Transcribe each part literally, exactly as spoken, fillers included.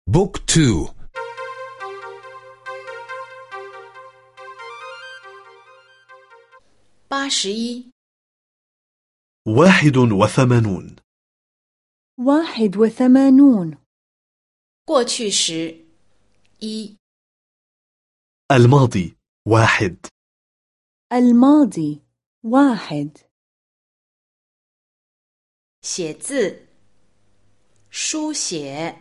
بوك تو. باش一 واحد وثمانون. واحد وثمانون. 过去时一 الماضي واحد. الماضي واحد. 写字书写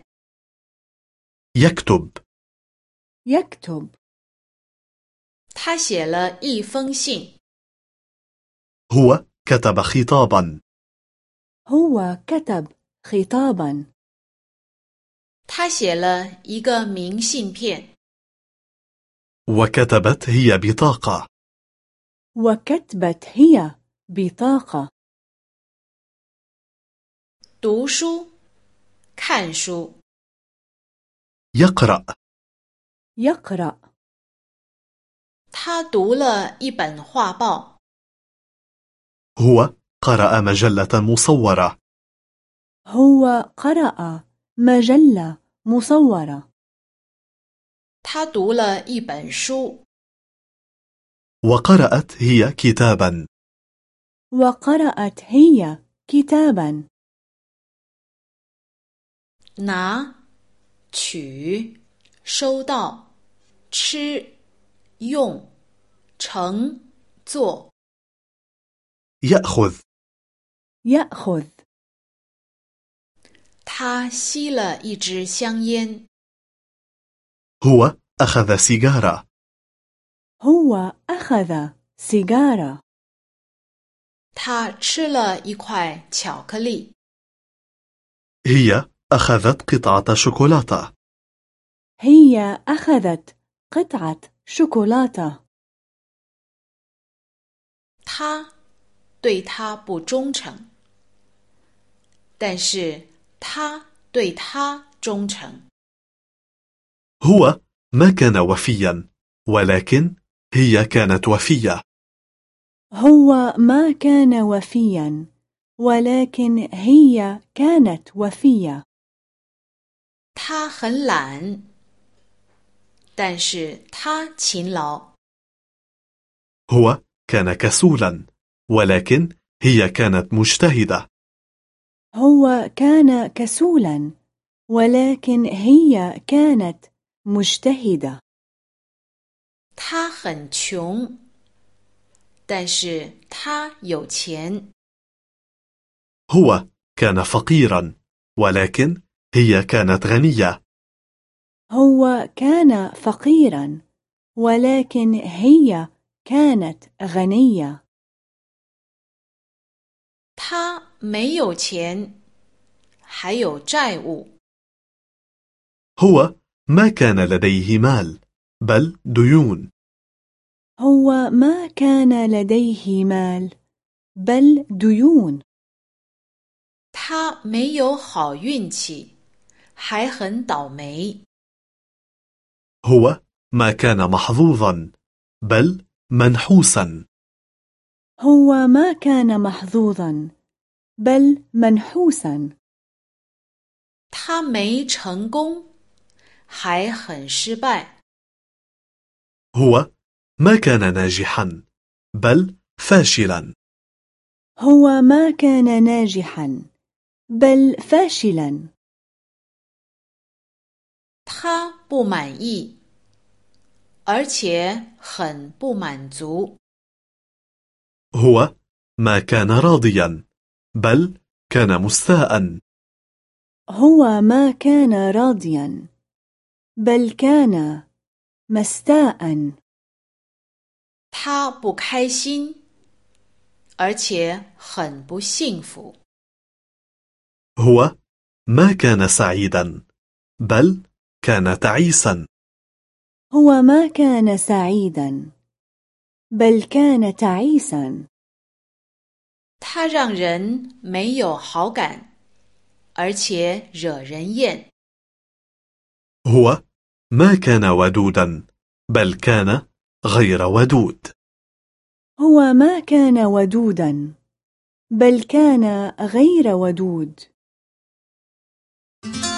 يكتب. يكتب. 他写了一封信 هو كتب خطابا. هو كتب خطابا. 他写了一个明信片 وكتبت هي بطاقة. وكتبت هي بطاقة. 读书看书 يقرأ. يقرأ. 他读了一本画报 هو قرأ مجلة مصورة. هو قرأ مجلة مصورة. 他读了一本书 وقرأت هي كتابا. وقرأت هي كتابا. 拿取收到吃用乘坐 يأخذ. يأخذ. 他吸了一支香烟 هو أخذ سيجارة. هو أخذ سيجارة. 他吃了一块巧克力 هي أخذت قطعة شوكولاتة. هي أخذت قطعة شوكولاتة. 他对他不忠诚但是他对他忠诚 هو ما كان وفيا ولكن هي كانت وفية. هو ما كان وفيا ولكن هي كانت وفية. 他很懒但是他勤劳 هو كان كسولا ولكن هي كانت مجتهدة. هو كان كسولا ولكن هي كانت مجتهدة. 他很穷但是他有钱 هو كان فقيرا ولكن هي كانت غنية. هو كان فقيرا ولكن هي كانت غنية. 他没有钱还有债务 هو ما كان لديه مال بل ديون. هو ما كان لديه مال بل ديون. 他没有好运气还很倒霉 هو ما كان محظوظا بل منحوسا. هو ما كان محظوظا بل منحوسا. 他没成功还很失败 هو ما كان ناجحا بل فاشلا. هو ما كان ناجحا بل فاشلا. 他不满意而且很不满足 هو ما كان راضيا بل كان مستاء. هو ما كان راضيا بل كان مستاء. 他不开心而且很不幸福 هو ما كان سعيدا بل كان تعيسا. هو ما كان سعيدا بل كان تعيسا. 他让人没有好感而且惹人厌 هو ما كان ودودا بل كان غير ودود. هو ما كان ودودا بل كان غير ودود.